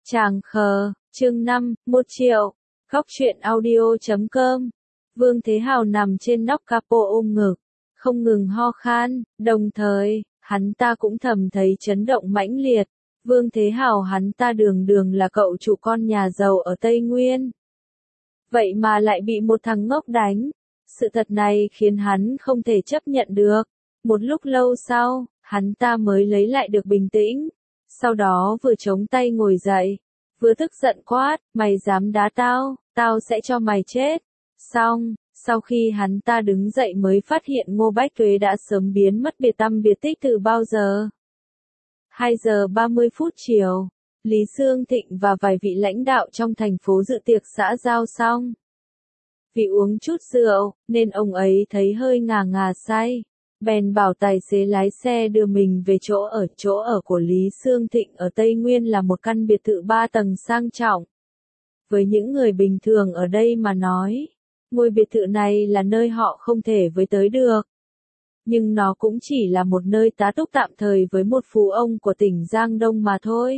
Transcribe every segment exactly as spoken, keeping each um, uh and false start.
Tràng khờ, chương năm, một triệu. Góc truyện audio chấm com. Vương Thế Hào nằm trên nóc capo ôm ngực, không ngừng ho khan, đồng thời, hắn ta cũng thầm thấy chấn động mãnh liệt. Vương Thế Hào hắn ta đường đường là cậu chủ con nhà giàu ở Tây Nguyên. Vậy mà lại bị một thằng ngốc đánh. Sự thật này khiến hắn không thể chấp nhận được. Một lúc lâu sau, hắn ta mới lấy lại được bình tĩnh. Sau đó vừa chống tay ngồi dậy, vừa tức giận quát, mày dám đá tao, tao sẽ cho mày chết. Xong, sau khi hắn ta đứng dậy mới phát hiện Ngô Bách Tuế đã sớm biến mất biệt tăm biệt tích từ bao giờ. hai giờ ba mươi phút chiều, Lý Xương Thịnh và vài vị lãnh đạo trong thành phố dự tiệc xã giao xong. Vì uống chút rượu, nên ông ấy thấy hơi ngà ngà say. Bèn bảo tài xế lái xe đưa mình về chỗ ở. Chỗ ở của Lý Xương Thịnh ở Tây Nguyên là một căn biệt thự ba tầng sang trọng. Với những người bình thường ở đây mà nói, ngôi biệt thự này là nơi họ không thể với tới được. Nhưng nó cũng chỉ là một nơi tá túc tạm thời với một phú ông của tỉnh Giang Đông mà thôi.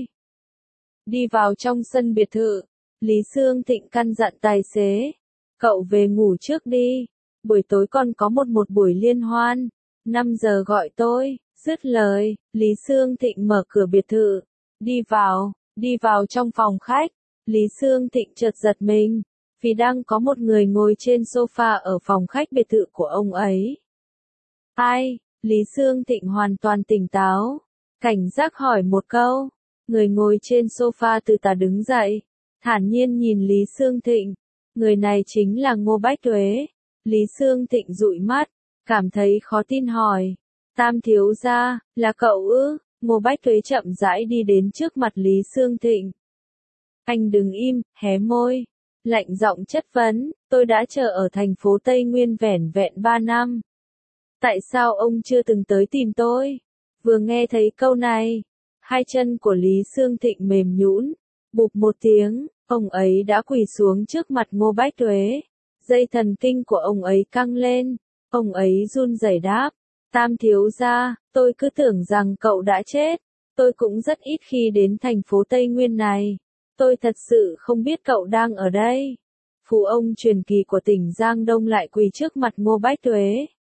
Đi vào trong sân biệt thự, Lý Xương Thịnh căn dặn tài xế, cậu về ngủ trước đi, buổi tối còn có một một buổi liên hoan. năm giờ gọi tôi, dứt lời, Lý Xương Thịnh mở cửa biệt thự, đi vào, đi vào trong phòng khách, Lý Xương Thịnh chợt giật mình, vì đang có một người ngồi trên sofa ở phòng khách biệt thự của ông ấy. Ai? Lý Xương Thịnh hoàn toàn tỉnh táo, cảnh giác hỏi một câu, người ngồi trên sofa từ từ đứng dậy, thản nhiên nhìn Lý Xương Thịnh, người này chính là Ngô Bách Tuế. Lý Xương Thịnh dụi mắt, cảm thấy khó tin hỏi, Tam thiếu gia, là cậu ư? Ngô Bách Tuế chậm rãi đi đến trước mặt Lý Xương Thịnh. Anh đừng im, hé môi, lạnh giọng chất vấn, tôi đã chờ ở thành phố Tây Nguyên vẻn vẹn ba năm. Tại sao ông chưa từng tới tìm tôi? Vừa nghe thấy câu này, hai chân của Lý Xương Thịnh mềm nhũn, bụp một tiếng, ông ấy đã quỳ xuống trước mặt Ngô Bách Tuế. Dây thần kinh của ông ấy căng lên, ông ấy run rẩy đáp, Tam thiếu gia, tôi cứ tưởng rằng cậu đã chết, tôi cũng rất ít khi đến thành phố Tây Nguyên này, tôi thật sự không biết cậu đang ở đây. Phú ông truyền kỳ của tỉnh Giang Đông lại quỳ trước mặt Ngô Bách Tuế.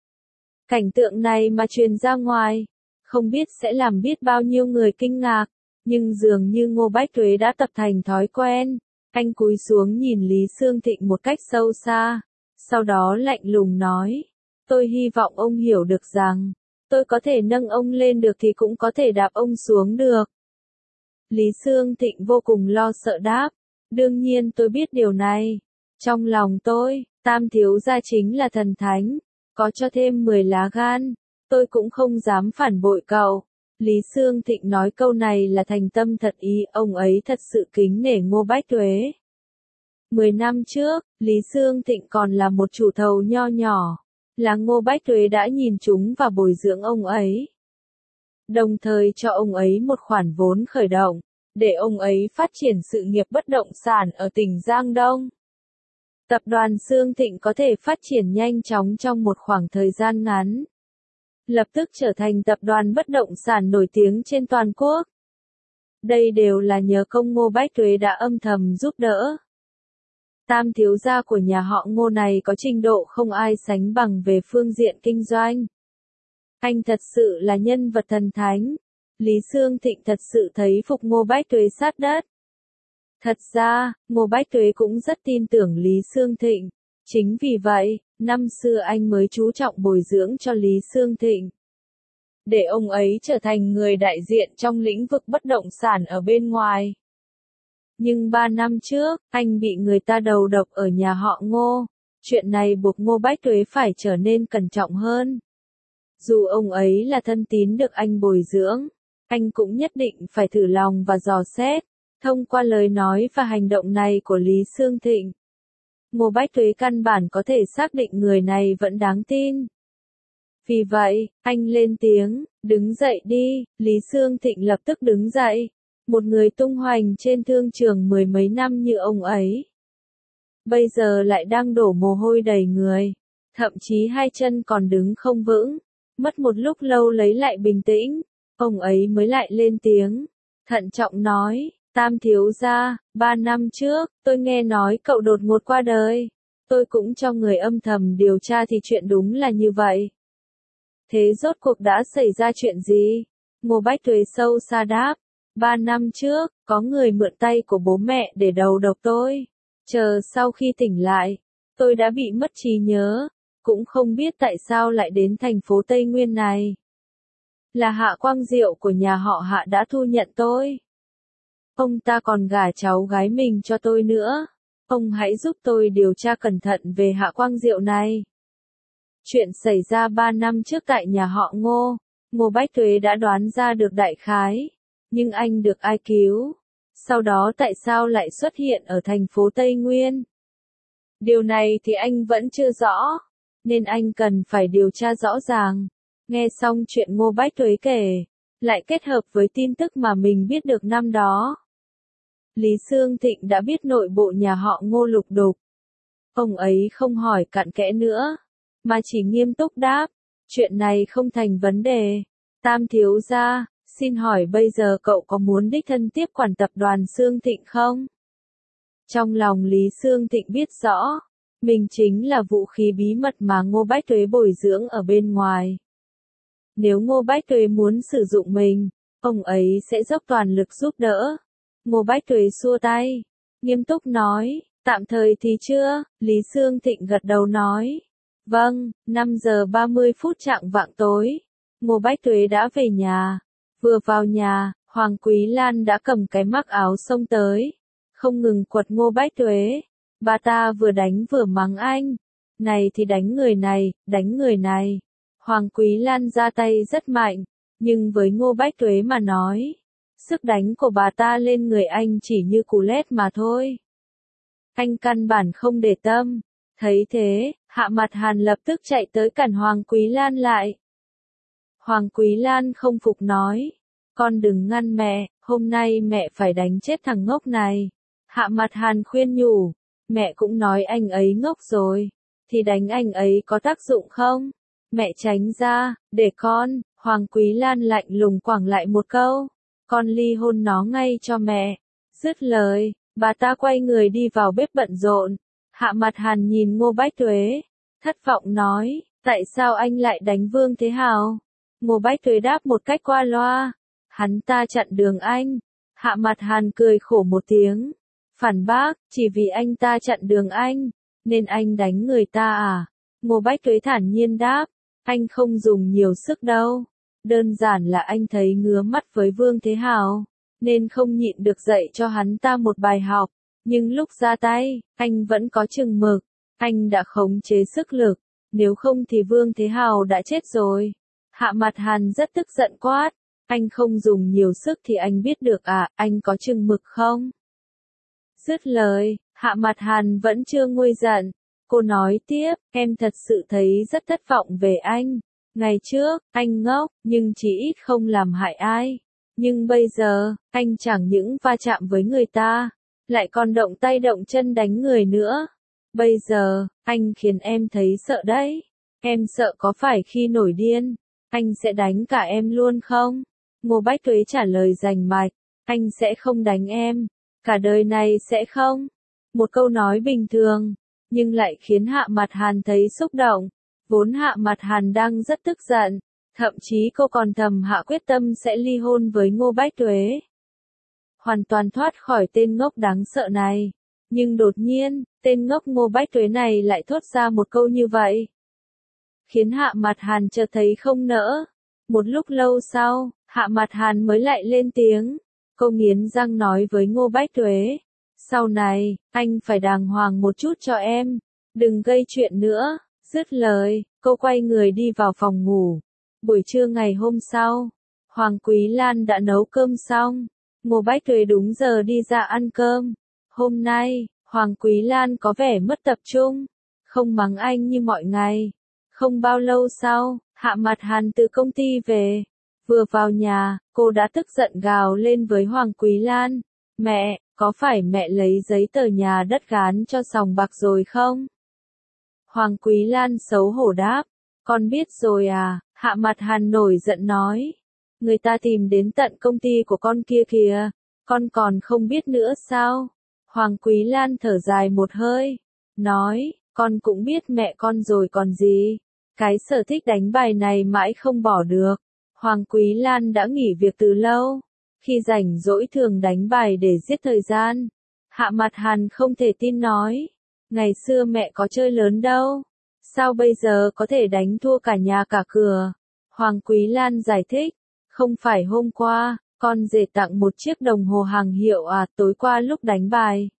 Cảnh tượng này mà truyền ra ngoài, không biết sẽ làm biết bao nhiêu người kinh ngạc, nhưng dường như Ngô Bách Tuế đã tập thành thói quen. Anh cúi xuống nhìn Lý Xương Thịnh một cách sâu xa, sau đó lạnh lùng nói, tôi hy vọng ông hiểu được rằng, tôi có thể nâng ông lên được thì cũng có thể đạp ông xuống được. Lý Xương Thịnh vô cùng lo sợ đáp, đương nhiên tôi biết điều này, trong lòng tôi, Tam thiếu gia chính là thần thánh, có cho thêm mười lá gan, tôi cũng không dám phản bội cậu. Lý Xương Thịnh nói câu này là thành tâm thật ý, ông ấy thật sự kính nể Ngô Bách Tuế. Mười năm trước, Lý Xương Thịnh còn là một chủ thầu nho nhỏ, là Ngô Bách Tuế đã nhìn chúng và bồi dưỡng ông ấy. Đồng thời cho ông ấy một khoản vốn khởi động, để ông ấy phát triển sự nghiệp bất động sản ở tỉnh Giang Đông. Tập đoàn Xương Thịnh có thể phát triển nhanh chóng trong một khoảng thời gian ngắn, lập tức trở thành tập đoàn bất động sản nổi tiếng trên toàn quốc. Đây đều là nhờ công Ngô Bách Tuế đã âm thầm giúp đỡ. Tam thiếu gia của nhà họ Ngô này có trình độ không ai sánh bằng về phương diện kinh doanh. Anh thật sự là nhân vật thần thánh. Lý Xương Thịnh thật sự thấy phục Ngô Bách Tuế sát đất. Thật ra, Ngô Bách Tuế cũng rất tin tưởng Lý Xương Thịnh. Chính vì vậy, năm xưa anh mới chú trọng bồi dưỡng cho Lý Xương Thịnh, để ông ấy trở thành người đại diện trong lĩnh vực bất động sản ở bên ngoài. Nhưng ba năm trước, anh bị người ta đầu độc ở nhà họ Ngô. Chuyện này buộc Ngô Bách Tuế phải trở nên cẩn trọng hơn. Dù ông ấy là thân tín được anh bồi dưỡng, anh cũng nhất định phải thử lòng và dò xét. Thông qua lời nói và hành động này của Lý Xương Thịnh, Ngô Bách Tuế căn bản có thể xác định người này vẫn đáng tin. Vì vậy, anh lên tiếng, đứng dậy đi. Lý Xương Thịnh lập tức đứng dậy. Một người tung hoành trên thương trường mười mấy năm như ông ấy, bây giờ lại đang đổ mồ hôi đầy người, thậm chí hai chân còn đứng không vững. Mất một lúc lâu lấy lại bình tĩnh, ông ấy mới lại lên tiếng, thận trọng nói, Tam thiếu gia, ba năm trước, tôi nghe nói cậu đột ngột qua đời. Tôi cũng cho người âm thầm điều tra thì chuyện đúng là như vậy. Thế rốt cuộc đã xảy ra chuyện gì? Ngô Bách Tuế sâu xa đáp. Ba năm trước, có người mượn tay của bố mẹ để đầu độc tôi. Chờ sau khi tỉnh lại, tôi đã bị mất trí nhớ. Cũng không biết tại sao lại đến thành phố Tây Nguyên này. Là Hạ Quang Diệu của nhà họ Hạ đã thu nhận tôi. Ông ta còn gả cháu gái mình cho tôi nữa. Ông hãy giúp tôi điều tra cẩn thận về Hạ Quang Diệu này. Chuyện xảy ra ba năm trước tại nhà họ Ngô, Ngô Bách Tuế đã đoán ra được đại khái. Nhưng anh được ai cứu? Sau đó tại sao lại xuất hiện ở thành phố Tây Nguyên? Điều này thì anh vẫn chưa rõ, nên anh cần phải điều tra rõ ràng. Nghe xong chuyện Ngô Bách Tuế kể, lại kết hợp với tin tức mà mình biết được năm đó. Lý Xương Thịnh đã biết nội bộ nhà họ Ngô lục đục. Ông ấy không hỏi cặn kẽ nữa, mà chỉ nghiêm túc đáp, chuyện này không thành vấn đề. Tam thiếu gia, xin hỏi bây giờ cậu có muốn đích thân tiếp quản tập đoàn Xương Thịnh không? Trong lòng Lý Xương Thịnh biết rõ, mình chính là vũ khí bí mật mà Ngô Bách Tuế bồi dưỡng ở bên ngoài. Nếu Ngô Bách Tuế muốn sử dụng mình, ông ấy sẽ dốc toàn lực giúp đỡ. Ngô Bách Tuế xua tay, nghiêm túc nói, tạm thời thì chưa. Lý Xương Thịnh gật đầu nói, vâng. Năm giờ ba mươi phút chạng vạng tối, Ngô Bách Tuế đã về nhà. Vừa vào nhà, Hoàng Quý Lan đã cầm cái mắc áo xông tới, không ngừng quật Ngô Bách Tuế. Bà ta vừa đánh vừa mắng anh, này thì đánh người này, đánh người này. Hoàng Quý Lan ra tay rất mạnh, nhưng với Ngô Bách Tuế mà nói, sức đánh của bà ta lên người anh chỉ như cú lét mà thôi. Anh căn bản không để tâm. Thấy thế, Hạ Mặt Hàn lập tức chạy tới cản Hoàng Quý Lan lại. Hoàng Quý Lan không phục nói, con đừng ngăn mẹ, hôm nay mẹ phải đánh chết thằng ngốc này. Hạ Mặt Hàn khuyên nhủ, mẹ cũng nói anh ấy ngốc rồi, thì đánh anh ấy có tác dụng không? Mẹ tránh ra, để con. Hoàng Quý Lan lạnh lùng quẳng lại một câu, con ly hôn nó ngay cho mẹ. Dứt lời, bà ta quay người đi vào bếp bận rộn. Hạ Mặt Hàn nhìn Ngô Bách Tuế, thất vọng nói, tại sao anh lại đánh Vương Thế Hào? Ngô Bách Tuế đáp một cách qua loa, hắn ta chặn đường anh. Hạ Mặt Hàn cười khổ một tiếng, phản bác, chỉ vì anh ta chặn đường anh, nên anh đánh người ta à? Ngô Bách Tuế thản nhiên đáp, anh không dùng nhiều sức đâu. Đơn giản là anh thấy ngứa mắt với Vương Thế Hào, nên không nhịn được dạy cho hắn ta một bài học. Nhưng lúc ra tay, anh vẫn có chừng mực. Anh đã khống chế sức lực, nếu không thì Vương Thế Hào đã chết rồi. Hạ Mặt Hàn rất tức giận quát, anh không dùng nhiều sức thì anh biết được à, anh có chừng mực không? Dứt lời, Hạ Mặt Hàn vẫn chưa nguôi giận. Cô nói tiếp, em thật sự thấy rất thất vọng về anh. Ngày trước, anh ngốc, nhưng chỉ ít không làm hại ai. Nhưng bây giờ, anh chẳng những va chạm với người ta, lại còn động tay động chân đánh người nữa. Bây giờ, anh khiến em thấy sợ đấy. Em sợ có phải khi nổi điên, anh sẽ đánh cả em luôn không? Ngô Bách Tuế trả lời rành mạch, anh sẽ không đánh em, cả đời này sẽ không. Một câu nói bình thường, nhưng lại khiến Hạ Mặt Hàn thấy xúc động. Vốn Hạ Mặt Hàn đang rất tức giận, thậm chí cô còn thầm hạ quyết tâm sẽ ly hôn với Ngô Bách Tuế. Hoàn toàn thoát khỏi tên ngốc đáng sợ này. Nhưng đột nhiên, tên ngốc Ngô Bách Tuế này lại thốt ra một câu như vậy, khiến Hạ Mặt Hàn chợt thấy không nỡ. Một lúc lâu sau, Hạ Mặt Hàn mới lại lên tiếng. Cô nghiến răng nói với Ngô Bách Tuế, sau này, anh phải đàng hoàng một chút cho em, đừng gây chuyện nữa. Dứt lời, cô quay người đi vào phòng ngủ. Buổi trưa ngày hôm sau, Hoàng Quý Lan đã nấu cơm xong. Ngô Bách Tuế đúng giờ đi ra ăn cơm. Hôm nay, Hoàng Quý Lan có vẻ mất tập trung, không mắng anh như mọi ngày. Không bao lâu sau, Hạ Mặt Hàn từ công ty về. Vừa vào nhà, cô đã tức giận gào lên với Hoàng Quý Lan. Mẹ, có phải mẹ lấy giấy tờ nhà đất gán cho sòng bạc rồi không? Hoàng Quý Lan xấu hổ đáp. Con biết rồi à? Hạ Mặt Hàn nổi giận nói. Người ta tìm đến tận công ty của con kia kìa. Con còn không biết nữa sao? Hoàng Quý Lan thở dài một hơi, nói, con cũng biết mẹ con rồi còn gì. Cái sở thích đánh bài này mãi không bỏ được. Hoàng Quý Lan đã nghỉ việc từ lâu. Khi rảnh rỗi thường đánh bài để giết thời gian. Hạ Mặt Hàn không thể tin nói. Ngày xưa mẹ có chơi lớn đâu. Sao bây giờ có thể đánh thua cả nhà cả cửa? Hoàng Quý Lan giải thích. Không phải hôm qua, con rể tặng một chiếc đồng hồ hàng hiệu à, tối qua lúc đánh bài.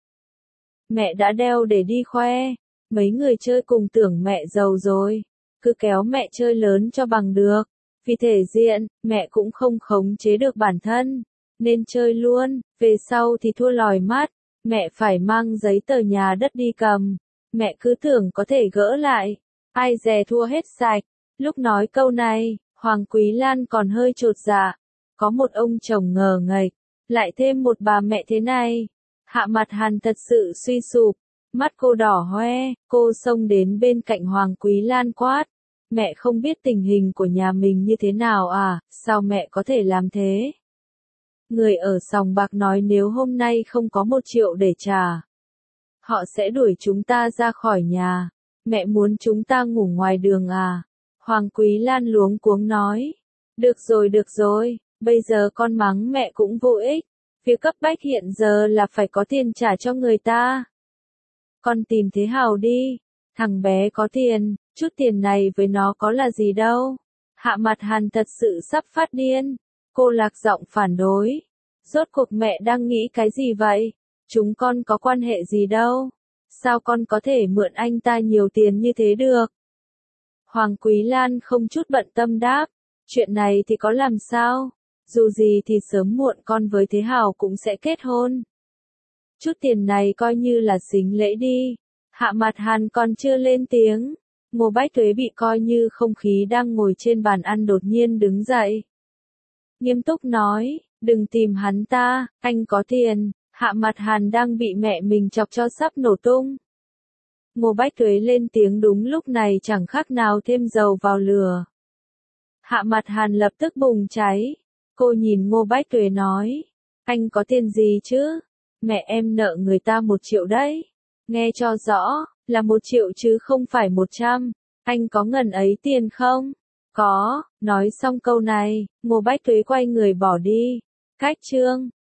Mẹ đã đeo để đi khoe. Mấy người chơi cùng tưởng mẹ giàu rồi. Cứ kéo mẹ chơi lớn cho bằng được. Vì thể diện, mẹ cũng không khống chế được bản thân. Nên chơi luôn, về sau thì thua lòi mắt. Mẹ phải mang giấy tờ nhà đất đi cầm. Mẹ cứ tưởng có thể gỡ lại. Ai dè thua hết sạch. Lúc nói câu này, Hoàng Quý Lan còn hơi chột dạ. Có một ông chồng ngờ nghệch, lại thêm một bà mẹ thế này. Hạ Mặt Hàn thật sự suy sụp. Mắt cô đỏ hoe, cô xông đến bên cạnh Hoàng Quý Lan quát. Mẹ không biết tình hình của nhà mình như thế nào à, sao mẹ có thể làm thế? Người ở sòng bạc nói nếu hôm nay không có một triệu để trả, họ sẽ đuổi chúng ta ra khỏi nhà. Mẹ muốn chúng ta ngủ ngoài đường à? Hoàng Quý Lan luống cuống nói. Được rồi được rồi, bây giờ con mắng mẹ cũng vô ích. Việc cấp bách hiện giờ là phải có tiền trả cho người ta. Con tìm Thế Hào đi. Thằng bé có tiền, chút tiền này với nó có là gì đâu. Hạ Mặt Hàn thật sự sắp phát điên. Cô lạc giọng phản đối. Rốt cuộc mẹ đang nghĩ cái gì vậy? Chúng con có quan hệ gì đâu. Sao con có thể mượn anh ta nhiều tiền như thế được? Hoàng Quý Lan không chút bận tâm đáp. Chuyện này thì có làm sao? Dù gì thì sớm muộn con với Thế Hào cũng sẽ kết hôn. Chút tiền này coi như là sính lễ đi. Hạ Mặt Hàn còn chưa lên tiếng. Ngô Bách Tuế bị coi như không khí đang ngồi trên bàn ăn đột nhiên đứng dậy. Nghiêm túc nói, đừng tìm hắn ta, anh có tiền. Hạ Mặt Hàn đang bị mẹ mình chọc cho sắp nổ tung. Ngô Bách Tuế lên tiếng đúng lúc này chẳng khác nào thêm dầu vào lửa. Hạ Mặt Hàn lập tức bùng cháy. Cô nhìn Ngô Bách Tuế nói, anh có tiền gì chứ? Mẹ em nợ người ta một triệu đấy. Nghe cho rõ, là một triệu chứ không phải một trăm. Anh có ngần ấy tiền không? Có. Nói xong câu này, Ngô Bách Tuế quay người bỏ đi. Cách chương